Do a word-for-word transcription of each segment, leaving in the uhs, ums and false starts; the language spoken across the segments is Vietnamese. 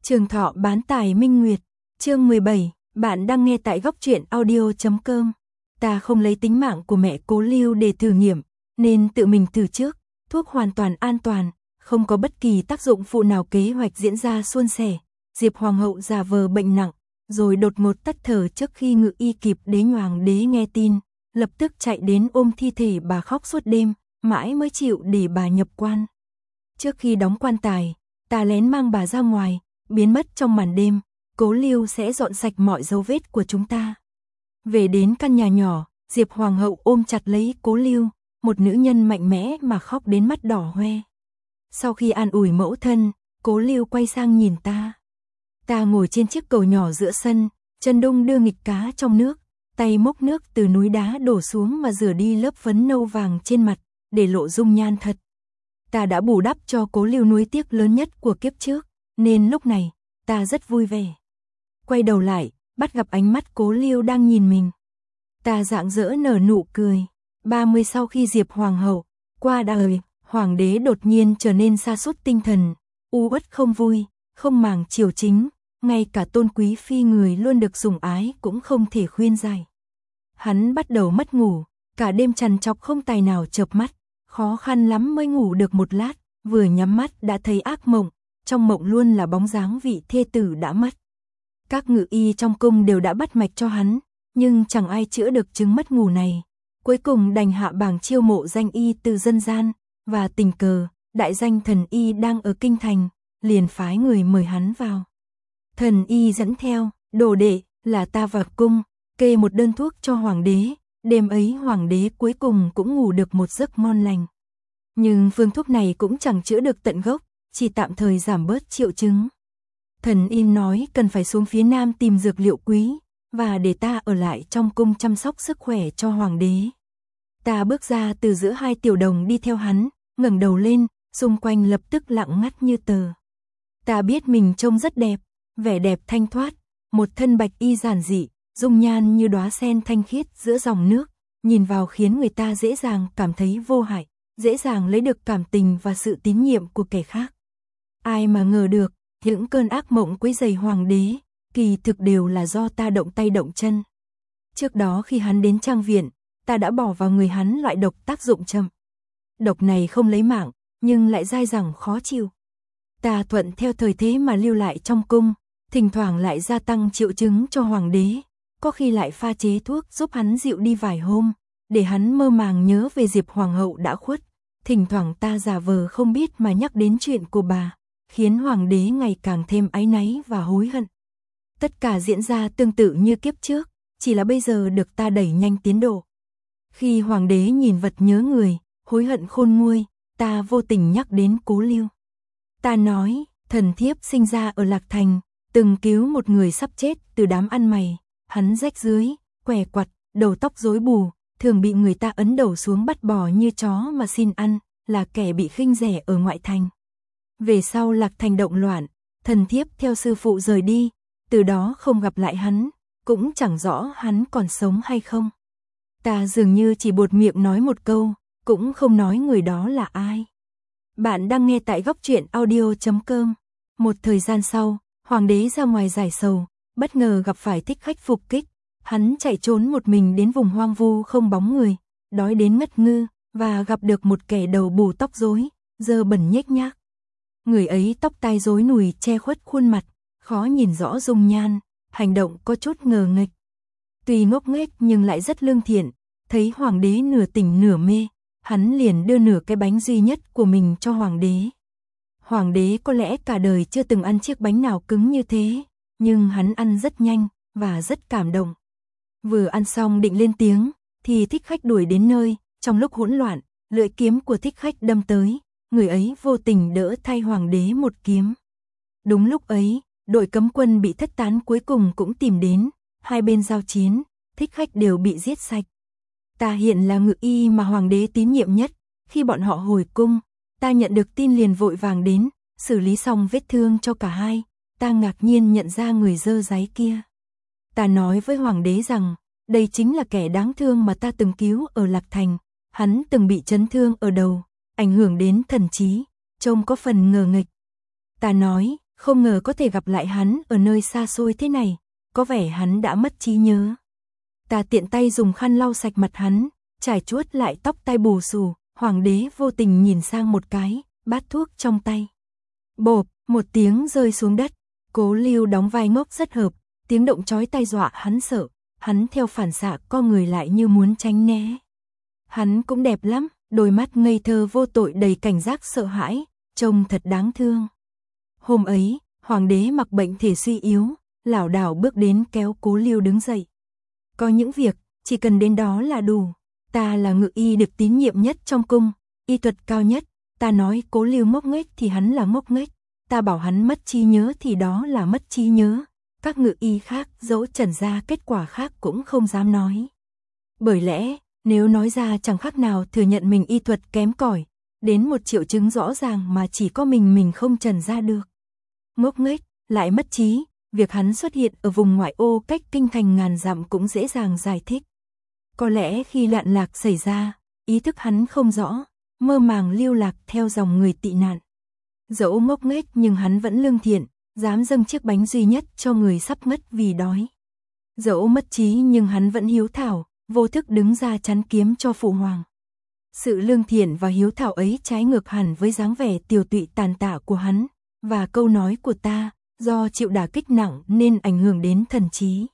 Trường Thọ bán tài Minh Nguyệt, chương mười bảy, bạn đang nghe tại góc truyện audio chấm com. Ta không lấy tính mạng của mẹ Cố Lưu để thử nghiệm, nên tự mình thử trước, thuốc hoàn toàn an toàn, không có bất kỳ tác dụng phụ nào, kế hoạch diễn ra suôn sẻ. Diệp Hoàng hậu giả vờ bệnh nặng, rồi đột ngột tắt thở trước khi Ngự Y kịp đế Hoàng đế nghe tin, lập tức chạy đến ôm thi thể bà khóc suốt đêm, mãi mới chịu để bà nhập quan. Trước khi đóng quan tài, ta lén mang bà ra ngoài, biến mất trong màn đêm, Cố Lưu sẽ dọn sạch mọi dấu vết của chúng ta. Về đến căn nhà nhỏ, Diệp Hoàng hậu ôm chặt lấy Cố Lưu, một nữ nhân mạnh mẽ mà khóc đến mắt đỏ hoe. Sau khi an ủi mẫu thân, Cố Lưu quay sang nhìn ta. Ta ngồi trên chiếc cầu nhỏ giữa sân, chân đung đưa nghịch cá trong nước, tay múc nước từ núi đá đổ xuống mà rửa đi lớp phấn nâu vàng trên mặt, để lộ dung nhan thật. Ta đã bù đắp cho Cố Lưu nuối tiếc lớn nhất của kiếp trước, nên lúc này, ta rất vui vẻ. Quay đầu lại, bắt gặp ánh mắt Cố Lưu đang nhìn mình. Ta rạng rỡ nở nụ cười. ba mươi sau khi Diệp Hoàng hậu qua đời, Hoàng đế đột nhiên trở nên sa sút tinh thần, u uất không vui, không màng triều chính, ngay cả Tôn Quý Phi người luôn được sủng ái cũng không thể khuyên giải. Hắn bắt đầu mất ngủ, cả đêm trằn trọc không tài nào chợp mắt, khó khăn lắm mới ngủ được một lát, vừa nhắm mắt đã thấy ác mộng, trong mộng luôn là bóng dáng vị thê tử đã mất. Các ngự y trong cung đều đã bắt mạch cho hắn, nhưng chẳng ai chữa được chứng mất ngủ này. Cuối cùng đành hạ bảng chiêu mộ danh y từ dân gian, và tình cờ, đại danh thần y đang ở kinh thành, liền phái người mời hắn vào. Thần y dẫn theo, đồ đệ, là ta vào cung, kê một đơn thuốc cho hoàng đế, đêm ấy hoàng đế cuối cùng cũng ngủ được một giấc ngon lành. Nhưng phương thuốc này cũng chẳng chữa được tận gốc, chỉ tạm thời giảm bớt triệu chứng. Thần y nói cần phải xuống phía nam tìm dược liệu quý, và để ta ở lại trong cung chăm sóc sức khỏe cho hoàng đế. Ta bước ra từ giữa hai tiểu đồng đi theo hắn, ngẩng đầu lên, xung quanh lập tức lặng ngắt như tờ. Ta biết mình trông rất đẹp, vẻ đẹp thanh thoát, một thân bạch y giản dị, dung nhan như đóa sen thanh khiết giữa dòng nước, nhìn vào khiến người ta dễ dàng cảm thấy vô hại, dễ dàng lấy được cảm tình và sự tín nhiệm của kẻ khác. Ai mà ngờ được, những cơn ác mộng quấy rầy hoàng đế, kỳ thực đều là do ta động tay động chân. Trước đó khi hắn đến trang viện, ta đã bỏ vào người hắn loại độc tác dụng chậm. Độc này không lấy mạng, nhưng lại dai dẳng khó chịu. Ta thuận theo thời thế mà lưu lại trong cung, thỉnh thoảng lại gia tăng triệu chứng cho hoàng đế, có khi lại pha chế thuốc giúp hắn dịu đi vài hôm, để hắn mơ màng nhớ về Diệp Hoàng hậu đã khuất. Thỉnh thoảng ta giả vờ không biết mà nhắc đến chuyện của bà, khiến hoàng đế ngày càng thêm áy náy và hối hận. Tất cả diễn ra tương tự như kiếp trước, chỉ là bây giờ được ta đẩy nhanh tiến độ. Khi hoàng đế nhìn vật nhớ người, hối hận khôn nguôi, ta vô tình nhắc đến Cố Lưu. Ta nói, thần thiếp sinh ra ở Lạc Thành, từng cứu một người sắp chết từ đám ăn mày, hắn rách rưới, què quặt, đầu tóc rối bù, thường bị người ta ấn đầu xuống bắt bò như chó mà xin ăn, là kẻ bị khinh rẻ ở ngoại thành. Về sau Lạc Thành động loạn, thần thiếp theo sư phụ rời đi, từ đó không gặp lại hắn, cũng chẳng rõ hắn còn sống hay không. Ta dường như chỉ buột miệng nói một câu, cũng không nói người đó là ai. Bạn đang nghe tại góc truyện audio chấm com. Một thời gian sau, hoàng đế ra ngoài giải sầu, bất ngờ gặp phải thích khách phục kích. Hắn chạy trốn một mình đến vùng hoang vu không bóng người, đói đến ngất ngư, và gặp được một kẻ đầu bù tóc rối, dơ bẩn nhếch nhác. Người ấy tóc tai rối nùi che khuất khuôn mặt, khó nhìn rõ dung nhan, hành động có chút ngờ nghệch. Tuy ngốc nghếch nhưng lại rất lương thiện, thấy hoàng đế nửa tỉnh nửa mê, hắn liền đưa nửa cái bánh duy nhất của mình cho hoàng đế. Hoàng đế có lẽ cả đời chưa từng ăn chiếc bánh nào cứng như thế, nhưng hắn ăn rất nhanh và rất cảm động. Vừa ăn xong định lên tiếng, thì thích khách đuổi đến nơi, trong lúc hỗn loạn, lưỡi kiếm của thích khách đâm tới, người ấy vô tình đỡ thay hoàng đế một kiếm. Đúng lúc ấy, đội cấm quân bị thất tán cuối cùng cũng tìm đến, hai bên giao chiến, thích khách đều bị giết sạch. Ta hiện là ngự y mà hoàng đế tín nhiệm nhất, khi bọn họ hồi cung, ta nhận được tin liền vội vàng đến, xử lý xong vết thương cho cả hai, ta ngạc nhiên nhận ra người dơ dáy kia. Ta nói với hoàng đế rằng, đây chính là kẻ đáng thương mà ta từng cứu ở Lạc Thành, hắn từng bị chấn thương ở đầu, ảnh hưởng đến thần trí, trông có phần ngờ nghệch. Ta nói, Không ngờ có thể gặp lại hắn ở nơi xa xôi thế này, có vẻ hắn đã mất trí nhớ. Ta tiện tay dùng khăn lau sạch mặt hắn, trải chuốt lại tóc tai bù xù, hoàng đế vô tình nhìn sang một cái, bát thuốc trong tay. Bộp, một tiếng rơi xuống đất, Cố Lưu đóng vai ngốc rất hợp, tiếng động chói tai dọa hắn sợ, hắn theo phản xạ co người lại như muốn tránh né. Hắn cũng đẹp lắm, đôi mắt ngây thơ vô tội đầy cảnh giác sợ hãi, trông thật đáng thương. Hôm ấy, hoàng đế mặc bệnh thể suy yếu, lảo đảo bước đến kéo Cố Lưu đứng dậy. Có những việc, chỉ cần đến đó là đủ. Ta là ngự y được tín nhiệm nhất trong cung, y thuật cao nhất, ta nói Cố Lưu ngốc nghếch thì hắn là ngốc nghếch, ta bảo hắn mất trí nhớ thì đó là mất trí nhớ. Các ngự y khác dẫu trần ra kết quả khác cũng không dám nói. Bởi lẽ, nếu nói ra chẳng khác nào thừa nhận mình y thuật kém cỏi, đến một triệu chứng rõ ràng mà chỉ có mình mình không trần ra được. Ngốc nghếch, lại mất trí, việc hắn xuất hiện ở vùng ngoại ô cách kinh thành ngàn dặm cũng dễ dàng giải thích. Có lẽ khi loạn lạc xảy ra, ý thức hắn không rõ, mơ màng lưu lạc theo dòng người tị nạn. Dẫu ngốc nghếch nhưng hắn vẫn lương thiện, dám dâng chiếc bánh duy nhất cho người sắp ngất vì đói. Dẫu mất trí nhưng hắn vẫn hiếu thảo, vô thức đứng ra chắn kiếm cho phụ hoàng. Sự lương thiện và hiếu thảo ấy trái ngược hẳn với dáng vẻ tiều tụy tàn tạ của hắn, và câu nói của ta, do chịu đả kích nặng nên ảnh hưởng đến thần trí.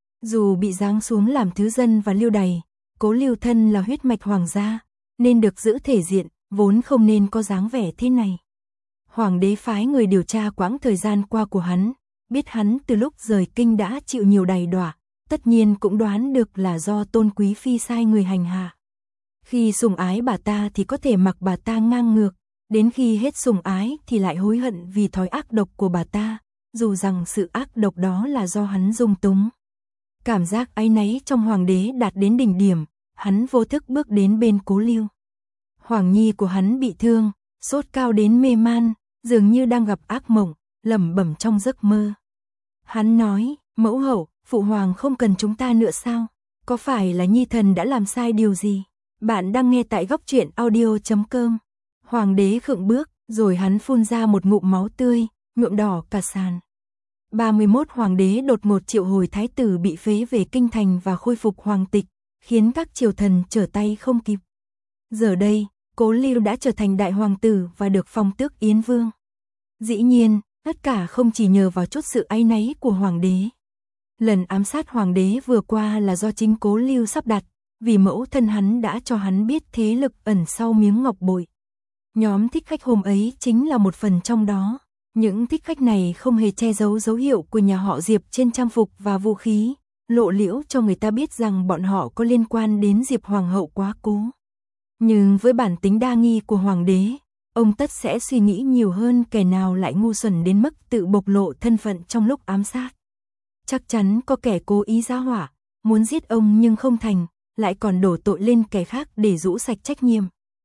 Dù bị giáng xuống làm thứ dân và lưu đày, Cố Lưu thân là huyết mạch hoàng gia, nên được giữ thể diện, vốn không nên có dáng vẻ thế này. Hoàng đế phái người điều tra quãng thời gian qua của hắn, biết hắn từ lúc rời kinh đã chịu nhiều đày đọa, tất nhiên cũng đoán được là do Tôn Quý Phi sai người hành hạ. Khi sủng ái bà ta thì có thể mặc bà ta ngang ngược, đến khi hết sủng ái thì lại hối hận vì thói ác độc của bà ta, dù rằng sự ác độc đó là do hắn dung túng. Cảm giác áy náy trong hoàng đế đạt đến đỉnh điểm, hắn vô thức bước đến bên Cố Lưu. Hoàng nhi của hắn bị thương, sốt cao đến mê man, dường như đang gặp ác mộng, lẩm bẩm trong giấc mơ. Hắn nói, mẫu hậu, phụ hoàng không cần chúng ta nữa sao? Có phải là nhi thần đã làm sai điều gì? Bạn đang nghe tại góc truyện audio chấm com. Hoàng đế khựng bước, rồi hắn phun ra một ngụm máu tươi, nhuộm đỏ cả sàn. ba mươi mốt hoàng đế đột ngột triệu hồi thái tử bị phế về kinh thành và khôi phục hoàng tịch, khiến các triều thần trở tay không kịp. Giờ đây, Cố Lưu đã trở thành đại hoàng tử và được phong tước Yến Vương. Dĩ nhiên, tất cả không chỉ nhờ vào chút sự áy náy của hoàng đế. Lần ám sát hoàng đế vừa qua là do chính Cố Lưu sắp đặt, vì mẫu thân hắn đã cho hắn biết thế lực ẩn sau miếng ngọc bội. Nhóm thích khách hôm ấy chính là một phần trong đó. Những thích khách này không hề che giấu dấu hiệu của nhà họ Diệp trên trang phục và vũ khí, lộ liễu cho người ta biết rằng bọn họ có liên quan đến Diệp hoàng hậu quá cố. Nhưng với bản tính đa nghi của hoàng đế, ông tất sẽ suy nghĩ nhiều hơn, kẻ nào lại ngu xuẩn đến mức tự bộc lộ thân phận trong lúc ám sát. Chắc chắn có kẻ cố ý giá hỏa, muốn giết ông nhưng không thành, lại còn đổ tội lên kẻ khác để rũ sạch trách nhiệm.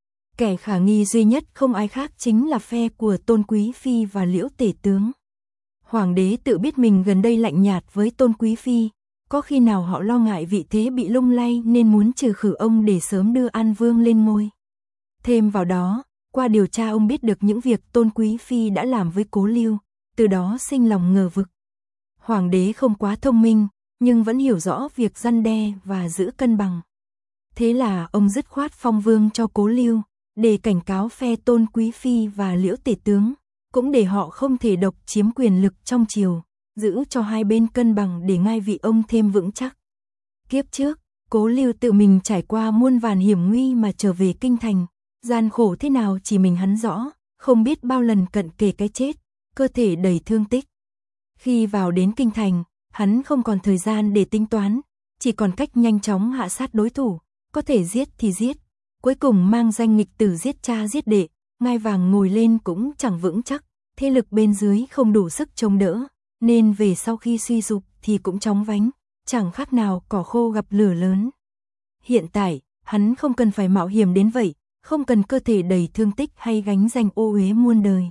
Kẻ khả nghi duy nhất không ai khác chính là phe của Tôn Quý Phi và Liễu Tể Tướng. Hoàng đế tự biết mình gần đây lạnh nhạt với Tôn Quý Phi, có khi nào họ lo ngại vị thế bị lung lay nên muốn trừ khử ông để sớm đưa An Vương lên ngôi. Thêm vào đó, qua điều tra ông biết được những việc Tôn Quý Phi đã làm với Cố Lưu, từ đó sinh lòng ngờ vực. Hoàng đế không quá thông minh, nhưng vẫn hiểu rõ việc răn đe và giữ cân bằng. Thế là ông dứt khoát phong vương cho Cố Lưu, để cảnh cáo phe Tôn Quý Phi và Liễu Tể Tướng, cũng để họ không thể độc chiếm quyền lực trong triều, giữ cho hai bên cân bằng để ngai vị ông thêm vững chắc. Kiếp trước, Cố Lưu tự mình trải qua muôn vàn hiểm nguy mà trở về kinh thành, gian khổ thế nào chỉ mình hắn rõ, không biết bao lần cận kề cái chết, cơ thể đầy thương tích. Khi vào đến kinh thành, hắn không còn thời gian để tính toán, chỉ còn cách nhanh chóng hạ sát đối thủ, có thể giết thì giết. Cuối cùng mang danh nghịch tử giết cha giết đệ, ngai vàng ngồi lên cũng chẳng vững chắc, thế lực bên dưới không đủ sức chống đỡ, nên về sau khi suy sụp thì cũng chóng vánh, chẳng khác nào cỏ khô gặp lửa lớn. Hiện tại, hắn không cần phải mạo hiểm đến vậy, không cần cơ thể đầy thương tích hay gánh danh ô uế muôn đời.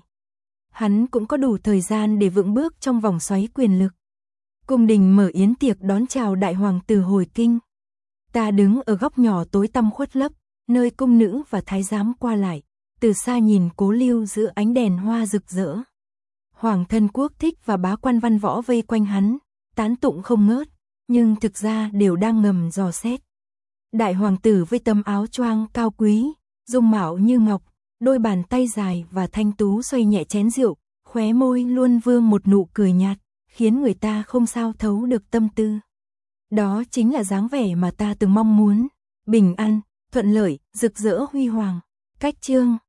Hắn cũng có đủ thời gian để vững bước trong vòng xoáy quyền lực. Cung đình mở yến tiệc đón chào đại hoàng tử hồi kinh. Ta đứng ở góc nhỏ tối tăm khuất lấp, nơi cung nữ và thái giám qua lại, từ xa nhìn Cố Lưu giữa ánh đèn hoa rực rỡ. Hoàng thân quốc thích và bá quan văn võ vây quanh hắn, tán tụng không ngớt, nhưng thực ra đều đang ngầm dò xét. Đại hoàng tử với tấm áo choàng cao quý, dung mạo như ngọc, đôi bàn tay dài và thanh tú xoay nhẹ chén rượu, khóe môi luôn vương một nụ cười nhạt, khiến người ta không sao thấu được tâm tư. Đó chính là dáng vẻ mà ta từng mong muốn, bình an, thuận lợi, rực rỡ huy hoàng. Cách chương